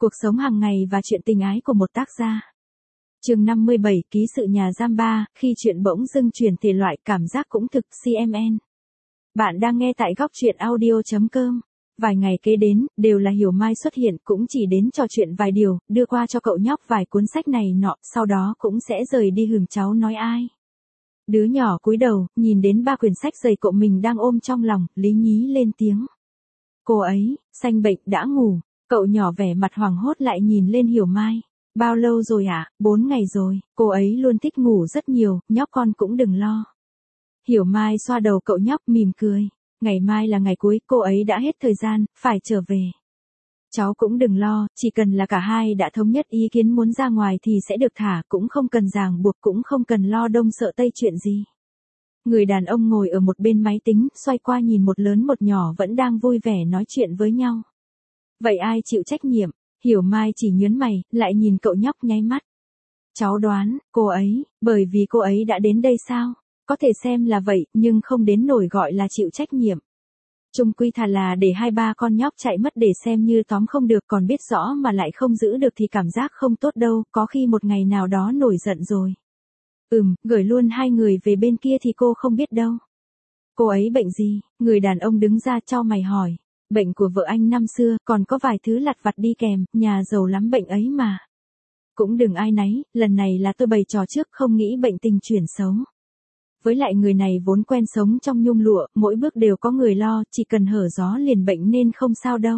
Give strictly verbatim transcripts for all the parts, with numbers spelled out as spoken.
Cuộc sống hàng ngày và chuyện tình ái của một tác gia. Chương năm mươi bảy, ký sự nhà giam ba, khi chuyện bỗng dưng chuyển thể loại cảm giác cũng thực xê em en. Bạn đang nghe tại góc truyện audio chấm com. Vài ngày kế đến, đều là Hiểu Mai xuất hiện, cũng chỉ đến trò chuyện vài điều, đưa qua cho cậu nhóc vài cuốn sách này nọ, sau đó cũng sẽ rời đi hửng cháu nói ai. Đứa nhỏ cúi đầu, nhìn đến ba quyển sách dày cậu mình đang ôm trong lòng, lý nhí lên tiếng. Cô ấy, sanh bệnh đã ngủ. Cậu nhỏ vẻ mặt hoảng hốt lại nhìn lên Hiểu Mai. Bao lâu rồi ạ? À? Bốn ngày rồi, cô ấy luôn thích ngủ rất nhiều, nhóc con cũng đừng lo. Hiểu Mai xoa đầu cậu nhóc mỉm cười. Ngày mai là ngày cuối, cô ấy đã hết thời gian, phải trở về. Cháu cũng đừng lo, chỉ cần là cả hai đã thống nhất ý kiến muốn ra ngoài thì sẽ được thả, cũng không cần ràng buộc, cũng không cần lo đông sợ tây chuyện gì. Người đàn ông ngồi ở một bên máy tính, xoay qua nhìn một lớn một nhỏ vẫn đang vui vẻ nói chuyện với nhau. Vậy ai chịu trách nhiệm? Hiểu Mai chỉ nhớn mày, lại nhìn cậu nhóc nháy mắt. Cháu đoán, cô ấy, bởi vì cô ấy đã đến đây sao? Có thể xem là vậy, nhưng không đến nổi gọi là chịu trách nhiệm. Chung quy thà là để hai ba con nhóc chạy mất để xem như tóm không được, còn biết rõ mà lại không giữ được thì cảm giác không tốt đâu, có khi một ngày nào đó nổi giận rồi. Ừm, gửi luôn hai người về bên kia thì cô không biết đâu. Cô ấy bệnh gì? Người đàn ông đứng ra chau mày hỏi. Bệnh của vợ anh năm xưa, còn có vài thứ lặt vặt đi kèm, nhà giàu lắm bệnh ấy mà. Cũng đừng ai náy, lần này là tôi bày trò trước, không nghĩ bệnh tình chuyển xấu. Với lại người này vốn quen sống trong nhung lụa, mỗi bước đều có người lo, chỉ cần hở gió liền bệnh nên không sao đâu.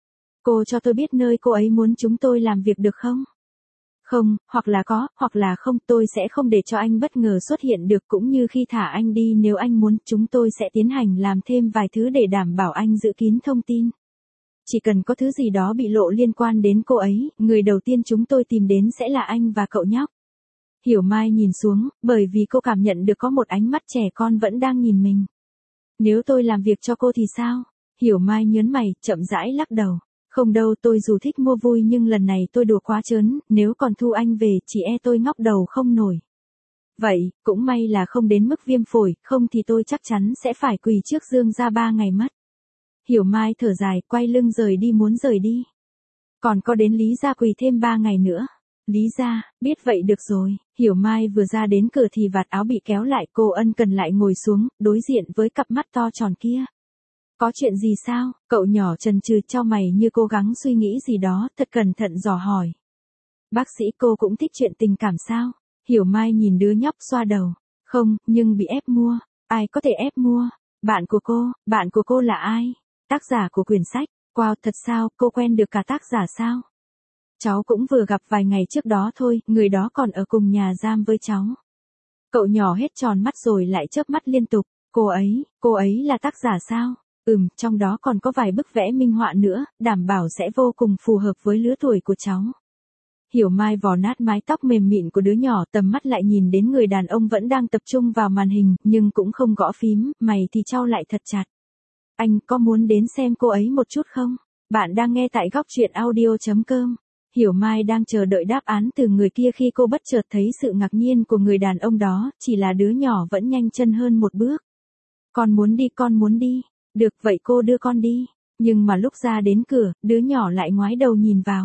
Cô cho tôi biết nơi cô ấy muốn chúng tôi làm việc được không? Không, hoặc là có, hoặc là không, tôi sẽ không để cho anh bất ngờ xuất hiện được, cũng như khi thả anh đi, nếu anh muốn, chúng tôi sẽ tiến hành làm thêm vài thứ để đảm bảo anh giữ kín thông tin. Chỉ cần có thứ gì đó bị lộ liên quan đến cô ấy, người đầu tiên chúng tôi tìm đến sẽ là anh và cậu nhóc. Hiểu Mai nhìn xuống, bởi vì cô cảm nhận được có một ánh mắt trẻ con vẫn đang nhìn mình. Nếu tôi làm việc cho cô thì sao? Hiểu Mai nhớn mày, chậm rãi lắc đầu. Không đâu, tôi dù thích mua vui nhưng lần này tôi đùa quá trớn, nếu còn thu anh về, chỉ e tôi ngóc đầu không nổi. Vậy, cũng may là không đến mức viêm phổi, không thì tôi chắc chắn sẽ phải quỳ trước Dương gia ba ngày mất. Hiểu Mai thở dài, quay lưng rời đi muốn rời đi. Còn có đến Lý gia quỳ thêm ba ngày nữa. Lý gia, biết vậy được rồi. Hiểu Mai vừa ra đến cửa thì vạt áo bị kéo lại, cô ân cần lại ngồi xuống, đối diện với cặp mắt to tròn kia. Có chuyện gì sao? Cậu nhỏ chần chừ chau mày như cố gắng suy nghĩ gì đó, thật cẩn thận dò hỏi. Bác sĩ, cô cũng thích chuyện tình cảm sao? Hiểu Mai nhìn đứa nhóc xoa đầu. Không, nhưng bị ép mua. Ai có thể ép mua? Bạn của cô, bạn của cô là ai? Tác giả của quyển sách. Wow, thật sao, cô quen được cả tác giả sao? Cháu cũng vừa gặp vài ngày trước đó thôi, người đó còn ở cùng nhà giam với cháu. Cậu nhỏ hết tròn mắt rồi lại chớp mắt liên tục. Cô ấy, cô ấy là tác giả sao? Ừm, trong đó còn có vài bức vẽ minh họa nữa, đảm bảo sẽ vô cùng phù hợp với lứa tuổi của cháu. Hiểu Mai vò nát mái tóc mềm mịn của đứa nhỏ, tầm mắt lại nhìn đến người đàn ông vẫn đang tập trung vào màn hình, nhưng cũng không gõ phím, mày thì chau lại thật chặt. Anh có muốn đến xem cô ấy một chút không? Bạn đang nghe tại góc truyện audio chấm com. Hiểu Mai đang chờ đợi đáp án từ người kia khi cô bất chợt thấy sự ngạc nhiên của người đàn ông đó, chỉ là đứa nhỏ vẫn nhanh chân hơn một bước. Con muốn đi, con muốn đi. Được vậy cô đưa con đi. Nhưng mà lúc ra đến cửa, đứa nhỏ lại ngoái đầu nhìn vào.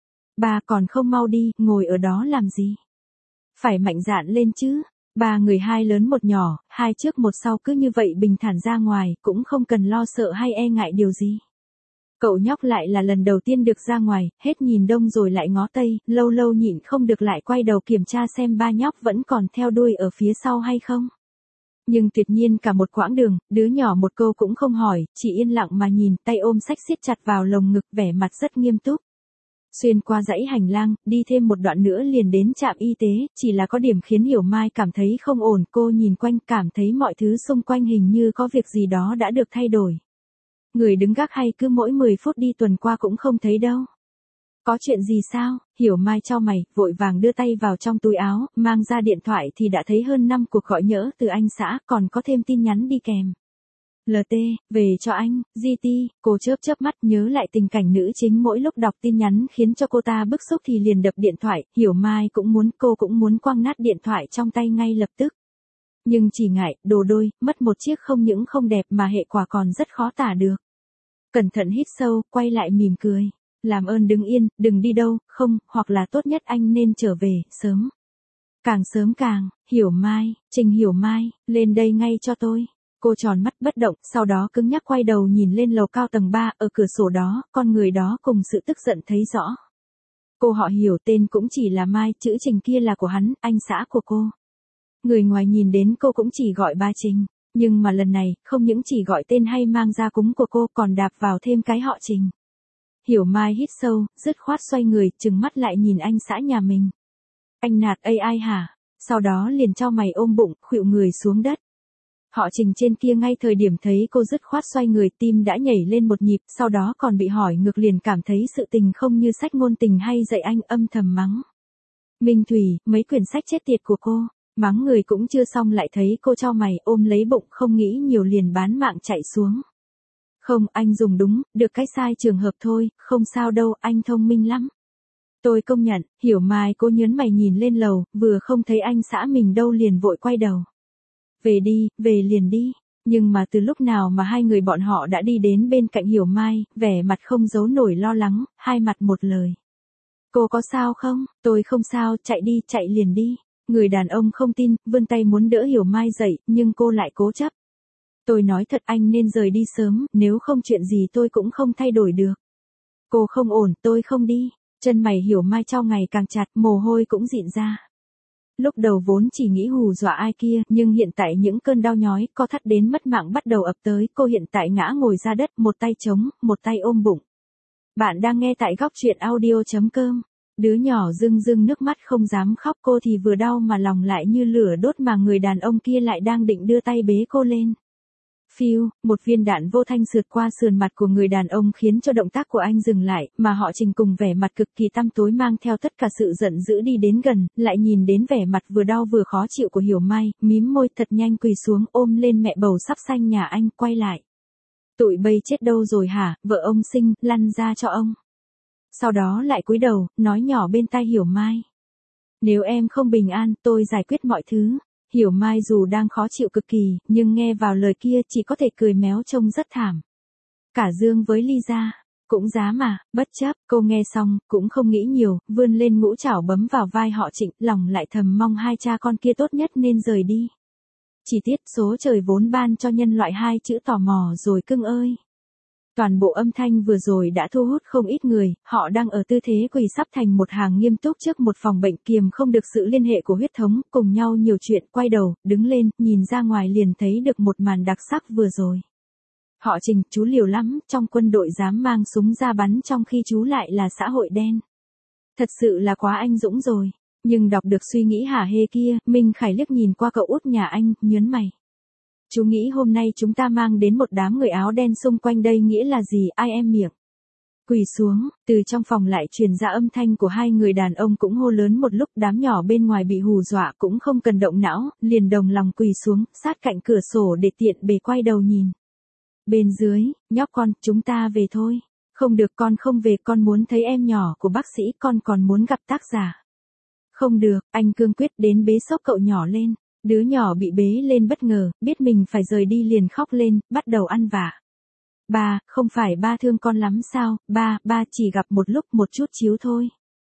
Ba còn không mau đi, ngồi ở đó làm gì? Phải mạnh dạn lên chứ. Ba người hai lớn một nhỏ, hai trước một sau cứ như vậy bình thản ra ngoài, cũng không cần lo sợ hay e ngại điều gì. Cậu nhóc lại là lần đầu tiên được ra ngoài, hết nhìn đông rồi lại ngó tây, lâu lâu nhịn không được lại quay đầu kiểm tra xem ba nhóc vẫn còn theo đuôi ở phía sau hay không. Nhưng tuyệt nhiên cả một quãng đường, đứa nhỏ một câu cũng không hỏi, chỉ yên lặng mà nhìn, tay ôm sách siết chặt vào lồng ngực, vẻ mặt rất nghiêm túc. Xuyên qua dãy hành lang, đi thêm một đoạn nữa liền đến trạm y tế, chỉ là có điểm khiến Hiểu Mai cảm thấy không ổn, cô nhìn quanh cảm thấy mọi thứ xung quanh hình như có việc gì đó đã được thay đổi. Người đứng gác hay cứ mỗi mười phút đi tuần qua cũng không thấy đâu. Có chuyện gì sao? Hiểu Mai chau mày, vội vàng đưa tay vào trong túi áo, mang ra điện thoại thì đã thấy hơn năm cuộc gọi nhỡ từ anh xã, còn có thêm tin nhắn đi kèm. lờ tê, về cho anh, giê tê, cô chớp chớp mắt nhớ lại tình cảnh nữ chính mỗi lúc đọc tin nhắn khiến cho cô ta bức xúc thì liền đập điện thoại, Hiểu Mai cũng muốn, cô cũng muốn quăng nát điện thoại trong tay ngay lập tức. Nhưng chỉ ngại, đồ đôi, mất một chiếc không những không đẹp mà hệ quả còn rất khó tả được. Cẩn thận hít sâu, quay lại mỉm cười. Làm ơn đứng yên, đừng đi đâu, không, hoặc là tốt nhất anh nên trở về, sớm. Càng sớm càng, Hiểu Mai, Trình Hiểu Mai, lên đây ngay cho tôi. Cô tròn mắt bất động, sau đó cứng nhắc quay đầu nhìn lên lầu cao tầng ba, ở cửa sổ đó, con người đó cùng sự tức giận thấy rõ. Cô họ Hiểu, tên cũng chỉ là Mai, chữ Trình kia là của hắn, anh xã của cô. Người ngoài nhìn đến cô cũng chỉ gọi ba Trình, nhưng mà lần này, không những chỉ gọi tên hay mang ra cúng của cô còn đạp vào thêm cái họ Trình. Hiểu Mai hít sâu, dứt khoát xoay người, trừng mắt lại nhìn anh xã nhà mình. Anh nạt a i hả? Sau đó liền cho mày ôm bụng, khuỵu người xuống đất. Họ Trình trên kia ngay thời điểm thấy cô dứt khoát xoay người, tim đã nhảy lên một nhịp, sau đó còn bị hỏi ngược liền cảm thấy sự tình không như sách ngôn tình hay dạy anh, âm thầm mắng. Minh Thủy, mấy quyển sách chết tiệt của cô, mắng người cũng chưa xong lại thấy cô cho mày ôm lấy bụng, không nghĩ nhiều liền bán mạng chạy xuống. Không, anh dùng đúng, được cái sai trường hợp thôi, không sao đâu, anh thông minh lắm. Tôi công nhận, Hiểu Mai cô nhớn mày nhìn lên lầu, vừa không thấy anh xã mình đâu liền vội quay đầu. Về đi, về liền đi. Nhưng mà từ lúc nào mà hai người bọn họ đã đi đến bên cạnh Hiểu Mai, vẻ mặt không giấu nổi lo lắng, hai mặt một lời. Cô có sao không? Tôi không sao, chạy đi, chạy liền đi. Người đàn ông không tin, vươn tay muốn đỡ Hiểu Mai dậy, nhưng cô lại cố chấp. Tôi nói thật anh nên rời đi sớm, nếu không chuyện gì tôi cũng không thay đổi được. Cô không ổn, tôi không đi. Chân mày Hiểu Mai trao ngày càng chặt, mồ hôi cũng dịn ra. Lúc đầu vốn chỉ nghĩ hù dọa ai kia, nhưng hiện tại những cơn đau nhói, co thắt đến mất mạng bắt đầu ập tới, cô hiện tại ngã ngồi ra đất, một tay chống, một tay ôm bụng. Bạn đang nghe tại góc truyện audio.com. Đứa nhỏ rưng rưng nước mắt không dám khóc, cô thì vừa đau mà lòng lại như lửa đốt mà người đàn ông kia lại đang định đưa tay bế cô lên. Phiêu, một viên đạn vô thanh sượt qua sườn mặt của người đàn ông khiến cho động tác của anh dừng lại, mà họ Trình cùng vẻ mặt cực kỳ tăm tối mang theo tất cả sự giận dữ đi đến gần, lại nhìn đến vẻ mặt vừa đau vừa khó chịu của Hiểu Mai, mím môi thật nhanh quỳ xuống ôm lên mẹ bầu sắp sanh nhà anh, quay lại. Tụi bây chết đâu rồi hả, vợ ông sinh, lăn ra cho ông. Sau đó lại cúi đầu, nói nhỏ bên tai Hiểu Mai. Nếu em không bình an, tôi giải quyết mọi thứ. Hiểu Mai dù đang khó chịu cực kỳ, nhưng nghe vào lời kia chỉ có thể cười méo trông rất thảm. Cả Dương với Ly gia, cũng dám mà, bất chấp, cô nghe xong, cũng không nghĩ nhiều, vươn lên ngũ trảo bấm vào vai họ Trịnh, lòng lại thầm mong hai cha con kia tốt nhất nên rời đi. Chỉ tiếc số trời vốn ban cho nhân loại hai chữ tò mò rồi cưng ơi. Toàn bộ âm thanh vừa rồi đã thu hút không ít người, họ đang ở tư thế quỳ sắp thành một hàng nghiêm túc trước một phòng bệnh, kiềm không được sự liên hệ của huyết thống, cùng nhau nhiều chuyện, quay đầu, đứng lên, nhìn ra ngoài liền thấy được một màn đặc sắc vừa rồi. Họ Trình, chú liều lắm, trong quân đội dám mang súng ra bắn trong khi chú lại là xã hội đen. Thật sự là quá anh dũng rồi. Nhưng đọc được suy nghĩ hả hê kia, Minh Khải liếc nhìn qua cậu út nhà anh, nhớn mày. Chú nghĩ hôm nay chúng ta mang đến một đám người áo đen xung quanh đây nghĩa là gì, ai em miệng. Quỳ xuống, từ trong phòng lại truyền ra âm thanh của hai người đàn ông cũng hô lớn một lúc, đám nhỏ bên ngoài bị hù dọa cũng không cần động não, liền đồng lòng quỳ xuống, sát cạnh cửa sổ để tiện bề quay đầu nhìn. Bên dưới, nhóc con, chúng ta về thôi. Không được, con không về, con muốn thấy em nhỏ của bác sĩ, con còn muốn gặp tác giả. Không được, anh cương quyết đến bế xốc cậu nhỏ lên. Đứa nhỏ bị bế lên bất ngờ, biết mình phải rời đi liền khóc lên, bắt đầu ăn vạ. Ba, không phải ba thương con lắm sao, ba, ba chỉ gặp một lúc một chút chiếu thôi.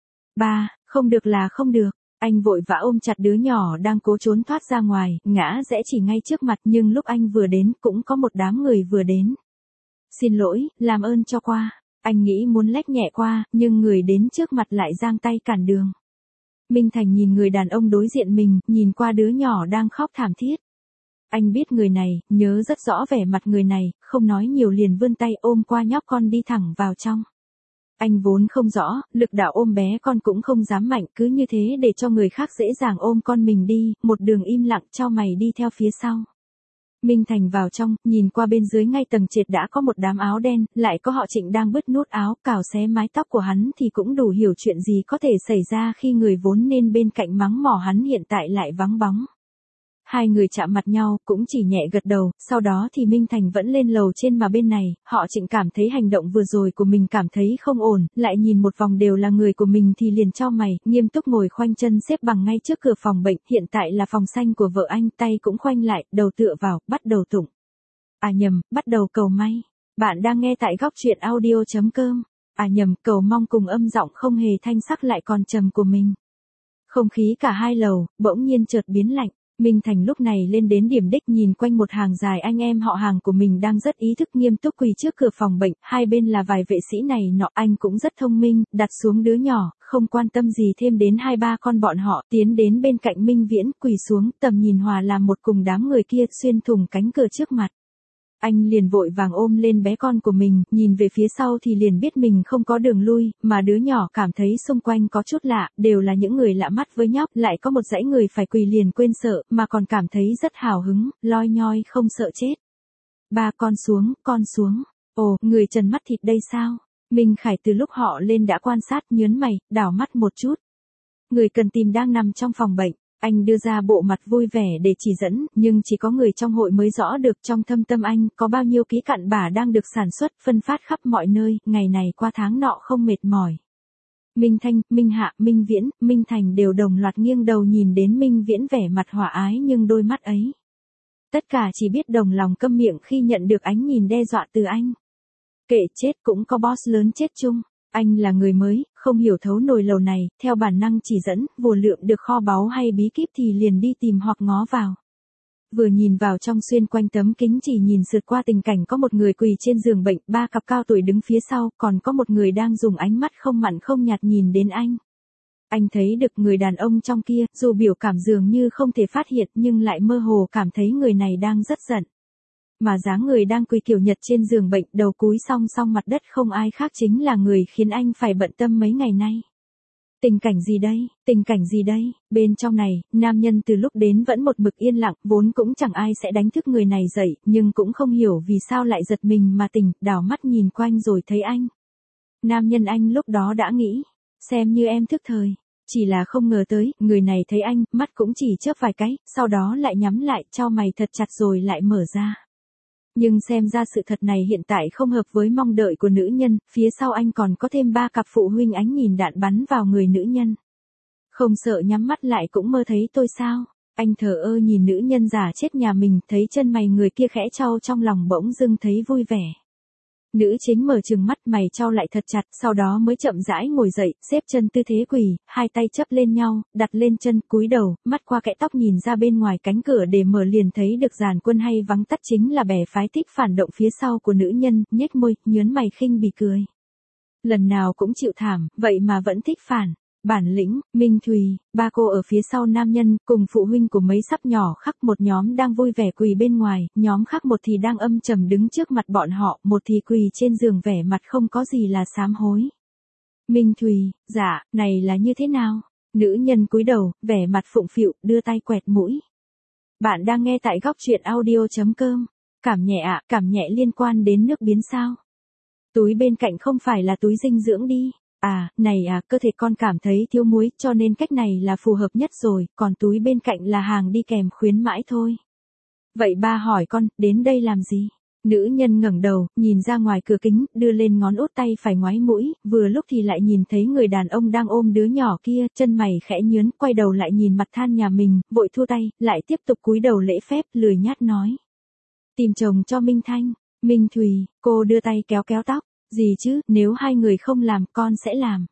Ba, không được là không được. Anh vội vã ôm chặt đứa nhỏ đang cố trốn thoát ra ngoài, ngã rẽ chỉ ngay trước mặt, nhưng lúc anh vừa đến cũng có một đám người vừa đến. Xin lỗi, làm ơn cho qua. Anh nghĩ muốn lách nhẹ qua, nhưng người đến trước mặt lại giang tay cản đường. Minh Thành nhìn người đàn ông đối diện mình, nhìn qua đứa nhỏ đang khóc thảm thiết. Anh biết người này, nhớ rất rõ vẻ mặt người này, không nói nhiều liền vươn tay ôm qua nhóc con đi thẳng vào trong. Anh vốn không rõ, lực đạo ôm bé con cũng không dám mạnh, cứ như thế để cho người khác dễ dàng ôm con mình đi, một đường im lặng cho mày đi theo phía sau. Minh Thành vào trong, nhìn qua bên dưới ngay tầng trệt đã có một đám áo đen, lại có họ Trịnh đang bứt nút áo, cào xé mái tóc của hắn thì cũng đủ hiểu chuyện gì có thể xảy ra khi người vốn nên bên cạnh mắng mỏ hắn hiện tại lại vắng bóng. Hai người chạm mặt nhau, cũng chỉ nhẹ gật đầu, sau đó thì Minh Thành vẫn lên lầu trên mà bên này, họ Trịnh cảm thấy hành động vừa rồi của mình cảm thấy không ổn, lại nhìn một vòng đều là người của mình thì liền chau mày, nghiêm túc ngồi khoanh chân xếp bằng ngay trước cửa phòng bệnh, hiện tại là phòng xanh của vợ anh, tay cũng khoanh lại, đầu tựa vào, bắt đầu tụng. À nhầm, bắt đầu cầu may. Bạn đang nghe tại góc truyện audio.com. À nhầm, cầu mong cùng âm giọng không hề thanh sắc lại còn trầm của mình. Không khí cả hai lầu, bỗng nhiên chợt biến lạnh. Minh Thành lúc này lên đến điểm đích nhìn quanh một hàng dài anh em họ hàng của mình đang rất ý thức nghiêm túc quỳ trước cửa phòng bệnh, hai bên là vài vệ sĩ này nọ, anh cũng rất thông minh, đặt xuống đứa nhỏ, không quan tâm gì thêm đến hai ba con bọn họ, tiến đến bên cạnh Minh Viễn, quỳ xuống, tầm nhìn hòa làm một cùng đám người kia, xuyên thủng cánh cửa trước mặt. Anh liền vội vàng ôm lên bé con của mình, nhìn về phía sau thì liền biết mình không có đường lui, mà đứa nhỏ cảm thấy xung quanh có chút lạ, đều là những người lạ mắt với nhóc, lại có một dãy người phải quỳ liền quên sợ, mà còn cảm thấy rất hào hứng, loi nhoi không sợ chết. Ba con xuống, con xuống. Ồ, người trần mắt thịt đây sao? Minh Khải từ lúc họ lên đã quan sát, nhớn mày, đảo mắt một chút. Người cần tìm đang nằm trong phòng bệnh. Anh đưa ra bộ mặt vui vẻ để chỉ dẫn, nhưng chỉ có người trong hội mới rõ được trong thâm tâm anh có bao nhiêu ký cặn bã đang được sản xuất, phân phát khắp mọi nơi, ngày này qua tháng nọ không mệt mỏi. Minh Thanh, Minh Hạ, Minh Viễn, Minh Thành đều đồng loạt nghiêng đầu nhìn đến Minh Viễn vẻ mặt hòa ái nhưng đôi mắt ấy. Tất cả chỉ biết đồng lòng câm miệng khi nhận được ánh nhìn đe dọa từ anh. Kệ chết cũng có boss lớn chết chung. Anh là người mới, không hiểu thấu nồi lầu này, theo bản năng chỉ dẫn, vô lượng được kho báu hay bí kíp thì liền đi tìm hoặc ngó vào. Vừa nhìn vào trong xuyên quanh tấm kính chỉ nhìn sượt qua tình cảnh có một người quỳ trên giường bệnh, ba cặp cao tuổi đứng phía sau, còn có một người đang dùng ánh mắt không mặn không nhạt nhìn đến anh. Anh thấy được người đàn ông trong kia, dù biểu cảm dường như không thể phát hiện nhưng lại mơ hồ cảm thấy người này đang rất giận. Mà dáng người đang quỳ kiểu Nhật trên giường bệnh, đầu cúi song song mặt đất không ai khác chính là người khiến anh phải bận tâm mấy ngày nay. Tình cảnh gì đây, tình cảnh gì đây, bên trong này, nam nhân từ lúc đến vẫn một mực yên lặng, vốn cũng chẳng ai sẽ đánh thức người này dậy, nhưng cũng không hiểu vì sao lại giật mình mà tỉnh, đảo mắt nhìn quanh rồi thấy anh. Nam nhân anh lúc đó đã nghĩ, xem như em thức thời. Chỉ là không ngờ tới, người này thấy anh, mắt cũng chỉ chớp vài cái, sau đó lại nhắm lại, chau mày thật chặt rồi lại mở ra. Nhưng xem ra sự thật này hiện tại không hợp với mong đợi của nữ nhân, phía sau anh còn có thêm ba cặp phụ huynh ánh nhìn đạn bắn vào người nữ nhân. Không sợ nhắm mắt lại cũng mơ thấy tôi sao? Anh thờ ơ nhìn nữ nhân giả chết nhà mình, thấy chân mày người kia khẽ chau trong lòng bỗng dưng thấy vui vẻ. Nữ chính mở trừng mắt, mày chau lại thật chặt, sau đó mới chậm rãi ngồi dậy, xếp chân tư thế quỳ, hai tay chấp lên nhau, đặt lên chân, cúi đầu, mắt qua kẽ tóc nhìn ra bên ngoài cánh cửa để mở liền thấy được dàn quân hay vắng tắt chính là bè phái thích phản động phía sau của nữ nhân, nhếch môi, nhớn mày khinh bỉ cười. Lần nào cũng chịu thảm, vậy mà vẫn thích phản. Bản lĩnh, Minh Thùy, ba cô ở phía sau nam nhân, cùng phụ huynh của mấy sắp nhỏ khác, một nhóm đang vui vẻ quỳ bên ngoài, nhóm khác một thì đang âm trầm đứng trước mặt bọn họ, một thì quỳ trên giường vẻ mặt không có gì là sám hối. Minh Thùy, dạ, này là như thế nào? Nữ nhân cúi đầu, vẻ mặt phụng phịu, đưa tay quẹt mũi. Bạn đang nghe tại góc truyện audio chấm com. Cảm nhẹ ạ, à, cảm nhẹ liên quan đến nước biến sao? Túi bên cạnh không phải là túi dinh dưỡng đi. À, này à, cơ thể con cảm thấy thiếu muối, cho nên cách này là phù hợp nhất rồi, còn túi bên cạnh là hàng đi kèm khuyến mãi thôi. Vậy ba hỏi con, đến đây làm gì? Nữ nhân ngẩng đầu, nhìn ra ngoài cửa kính, đưa lên ngón út tay phải ngoáy mũi, vừa lúc thì lại nhìn thấy người đàn ông đang ôm đứa nhỏ kia, chân mày khẽ nhướn, quay đầu lại nhìn mặt than nhà mình, vội thua tay, lại tiếp tục cúi đầu lễ phép, lười nhát nói. Tìm chồng cho Minh Thanh, Minh Thùy, cô đưa tay kéo kéo tóc. Gì chứ, nếu hai người không làm, con sẽ làm.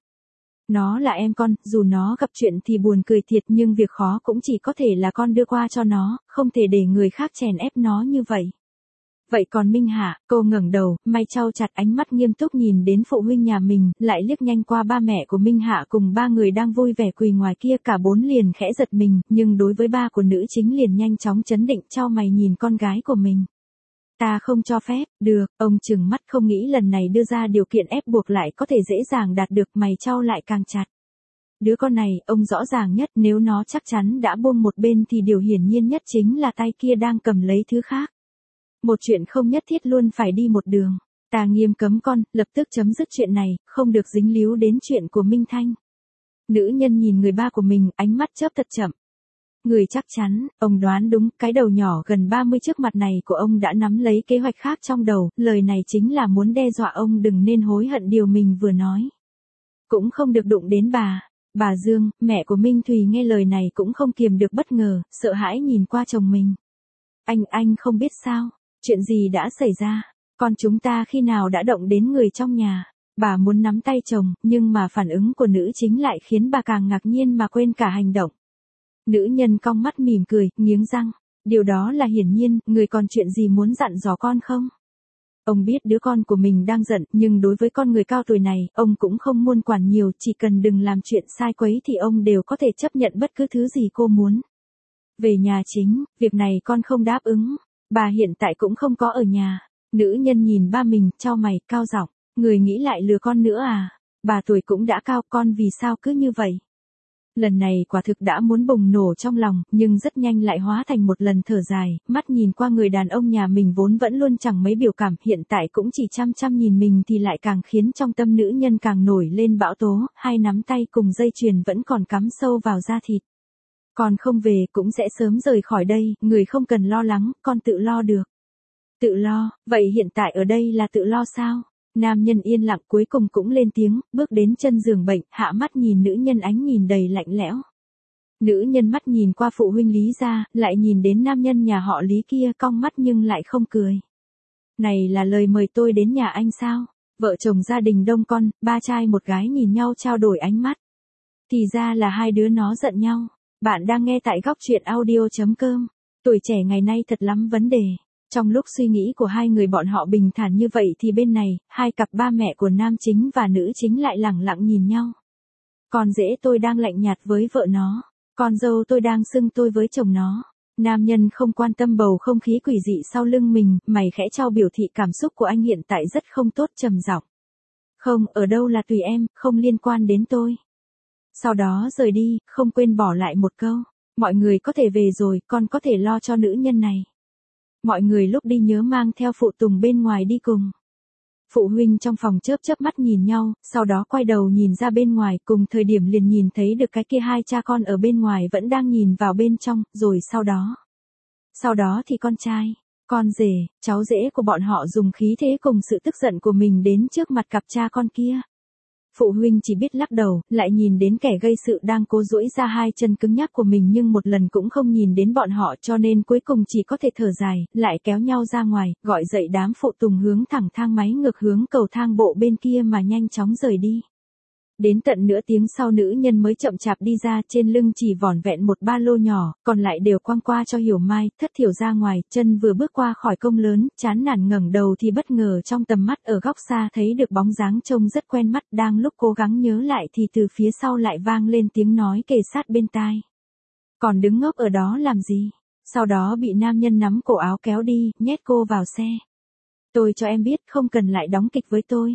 Nó là em con, dù nó gặp chuyện thì buồn cười thiệt nhưng việc khó cũng chỉ có thể là con đưa qua cho nó, không thể để người khác chèn ép nó như vậy. Vậy còn Minh Hạ, cô ngẩng đầu, may chau chặt ánh mắt nghiêm túc nhìn đến phụ huynh nhà mình, lại liếc nhanh qua ba mẹ của Minh Hạ cùng ba người đang vui vẻ quỳ ngoài kia, cả bốn liền khẽ giật mình, nhưng đối với ba của nữ chính liền nhanh chóng chấn định, chau mày nhìn con gái của mình. Ta không cho phép, được, ông trừng mắt không nghĩ lần này đưa ra điều kiện ép buộc lại có thể dễ dàng đạt được, mày chau lại càng chặt. Đứa con này, ông rõ ràng nhất, nếu nó chắc chắn đã buông một bên thì điều hiển nhiên nhất chính là tay kia đang cầm lấy thứ khác. Một chuyện không nhất thiết luôn phải đi một đường. Ta nghiêm cấm con, lập tức chấm dứt chuyện này, không được dính líu đến chuyện của Minh Thanh. Nữ nhân nhìn người ba của mình, ánh mắt chớp thật chậm. Người chắc chắn, ông đoán đúng, cái đầu nhỏ gần ba mươi trước mặt này của ông đã nắm lấy kế hoạch khác trong đầu, lời này chính là muốn đe dọa ông đừng nên hối hận điều mình vừa nói. Cũng không được đụng đến bà. Bà Dương, mẹ của Minh Thùy nghe lời này cũng không kiềm được bất ngờ, sợ hãi nhìn qua chồng mình. Anh, anh không biết sao, chuyện gì đã xảy ra, con chúng ta khi nào đã động đến người trong nhà. Bà muốn nắm tay chồng, nhưng mà phản ứng của nữ chính lại khiến bà càng ngạc nhiên mà quên cả hành động. Nữ nhân cong mắt mỉm cười, nghiến răng. Điều đó là hiển nhiên, người còn chuyện gì muốn dặn dò con không? Ông biết đứa con của mình đang giận, nhưng đối với con người cao tuổi này, ông cũng không muốn quản nhiều, chỉ cần đừng làm chuyện sai quấy thì ông đều có thể chấp nhận bất cứ thứ gì cô muốn. Về nhà chính, việc này con không đáp ứng. Bà hiện tại cũng không có ở nhà. Nữ nhân nhìn ba mình, chau mày, cao giọng. Người nghĩ lại lừa con nữa à? Bà tuổi cũng đã cao, con vì sao cứ như vậy? Lần này quả thực đã muốn bùng nổ trong lòng, nhưng rất nhanh lại hóa thành một lần thở dài, mắt nhìn qua người đàn ông nhà mình vốn vẫn luôn chẳng mấy biểu cảm, hiện tại cũng chỉ chăm chăm nhìn mình thì lại càng khiến trong tâm nữ nhân càng nổi lên bão tố, hai nắm tay cùng dây chuyền vẫn còn cắm sâu vào da thịt. Con không về cũng sẽ sớm rời khỏi đây, người không cần lo lắng, con tự lo được. Tự lo, vậy hiện tại ở đây là tự lo sao? Nam nhân yên lặng cuối cùng cũng lên tiếng, bước đến chân giường bệnh, hạ mắt nhìn nữ nhân ánh nhìn đầy lạnh lẽo. Nữ nhân mắt nhìn qua phụ huynh Lý gia, lại nhìn đến nam nhân nhà họ Lý kia, cong mắt nhưng lại không cười. Này là lời mời tôi đến nhà anh sao? Vợ chồng gia đình đông con, ba trai một gái nhìn nhau trao đổi ánh mắt. Thì ra là hai đứa nó giận nhau. Bạn đang nghe tại góc truyện audio chấm com. Tuổi trẻ ngày nay thật lắm vấn đề. Trong lúc suy nghĩ của hai người bọn họ bình thản như vậy thì bên này, hai cặp ba mẹ của nam chính và nữ chính lại lẳng lặng nhìn nhau. Con rể tôi đang lạnh nhạt với vợ nó. Con dâu tôi đang xưng tôi với chồng nó. Nam nhân không quan tâm bầu không khí quỷ dị sau lưng mình, mày khẽ trao biểu thị cảm xúc của anh hiện tại rất không tốt, trầm giọng. Không, ở đâu là tùy em, không liên quan đến tôi. Sau đó rời đi, không quên bỏ lại một câu. Mọi người có thể về rồi, con có thể lo cho nữ nhân này. Mọi người lúc đi nhớ mang theo phụ tùng bên ngoài đi cùng. Phụ huynh trong phòng chớp chớp mắt nhìn nhau, sau đó quay đầu nhìn ra bên ngoài, cùng thời điểm liền nhìn thấy được cái kia hai cha con ở bên ngoài vẫn đang nhìn vào bên trong, rồi sau đó. Sau đó thì con trai, con rể, cháu rể của bọn họ dùng khí thế cùng sự tức giận của mình đến trước mặt cặp cha con kia. Phụ huynh chỉ biết lắc đầu, lại nhìn đến kẻ gây sự đang cố duỗi ra hai chân cứng nhắc của mình nhưng một lần cũng không nhìn đến bọn họ cho nên cuối cùng chỉ có thể thở dài, lại kéo nhau ra ngoài, gọi dậy đám phụ tùng hướng thẳng thang máy ngược hướng cầu thang bộ bên kia mà nhanh chóng rời đi. Đến tận nửa tiếng sau nữ nhân mới chậm chạp đi ra, trên lưng chỉ vỏn vẹn một ba lô nhỏ, còn lại đều quăng qua cho Hiểu Mai, thất thiểu ra ngoài, chân vừa bước qua khỏi công lớn, chán nản ngẩng đầu thì bất ngờ trong tầm mắt ở góc xa thấy được bóng dáng trông rất quen mắt, đang lúc cố gắng nhớ lại thì từ phía sau lại vang lên tiếng nói kề sát bên tai. Còn đứng ngốc ở đó làm gì? Sau đó bị nam nhân nắm cổ áo kéo đi, nhét cô vào xe. Tôi cho em biết không cần lại đóng kịch với tôi.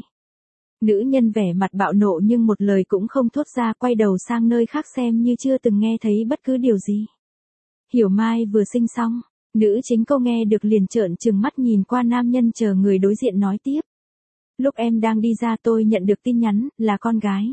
Nữ nhân vẻ mặt bạo nộ nhưng một lời cũng không thốt ra, quay đầu sang nơi khác xem như chưa từng nghe thấy bất cứ điều gì. Hiểu Mai vừa sinh xong, nữ chính cô nghe được liền trợn trừng mắt nhìn qua nam nhân chờ người đối diện nói tiếp. Lúc em đang đi ra tôi nhận được tin nhắn, là con gái.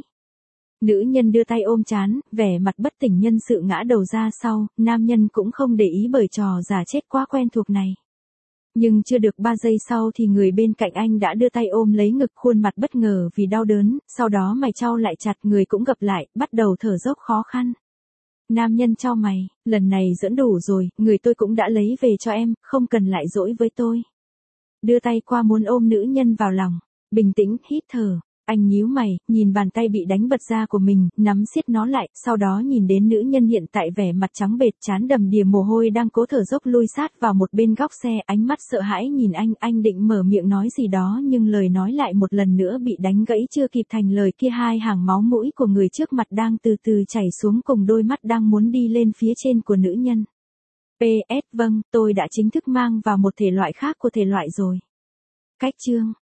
Nữ nhân đưa tay ôm trán, vẻ mặt bất tỉnh nhân sự ngã đầu ra sau, nam nhân cũng không để ý bởi trò giả chết quá quen thuộc này. Nhưng chưa được ba giây sau thì người bên cạnh anh đã đưa tay ôm lấy ngực, khuôn mặt bất ngờ vì đau đớn, sau đó mày chau lại chặt, người cũng gập lại, bắt đầu thở dốc khó khăn. Nam nhân chau mày, lần này giỡn đủ rồi, người tôi cũng đã lấy về cho em, không cần lại dỗi với tôi. Đưa tay qua muốn ôm nữ nhân vào lòng, bình tĩnh, hít thở. Anh nhíu mày, nhìn bàn tay bị đánh bật ra của mình, nắm siết nó lại, sau đó nhìn đến nữ nhân hiện tại vẻ mặt trắng bệch, trán đầm đìa mồ hôi đang cố thở dốc lui sát vào một bên góc xe, ánh mắt sợ hãi nhìn anh, anh định mở miệng nói gì đó nhưng lời nói lại một lần nữa bị đánh gãy, chưa kịp thành lời kia hai hàng máu mũi của người trước mặt đang từ từ chảy xuống cùng đôi mắt đang muốn đi lên phía trên của nữ nhân. pê ét Vâng, tôi đã chính thức mang vào một thể loại khác của thể loại rồi. Cách chương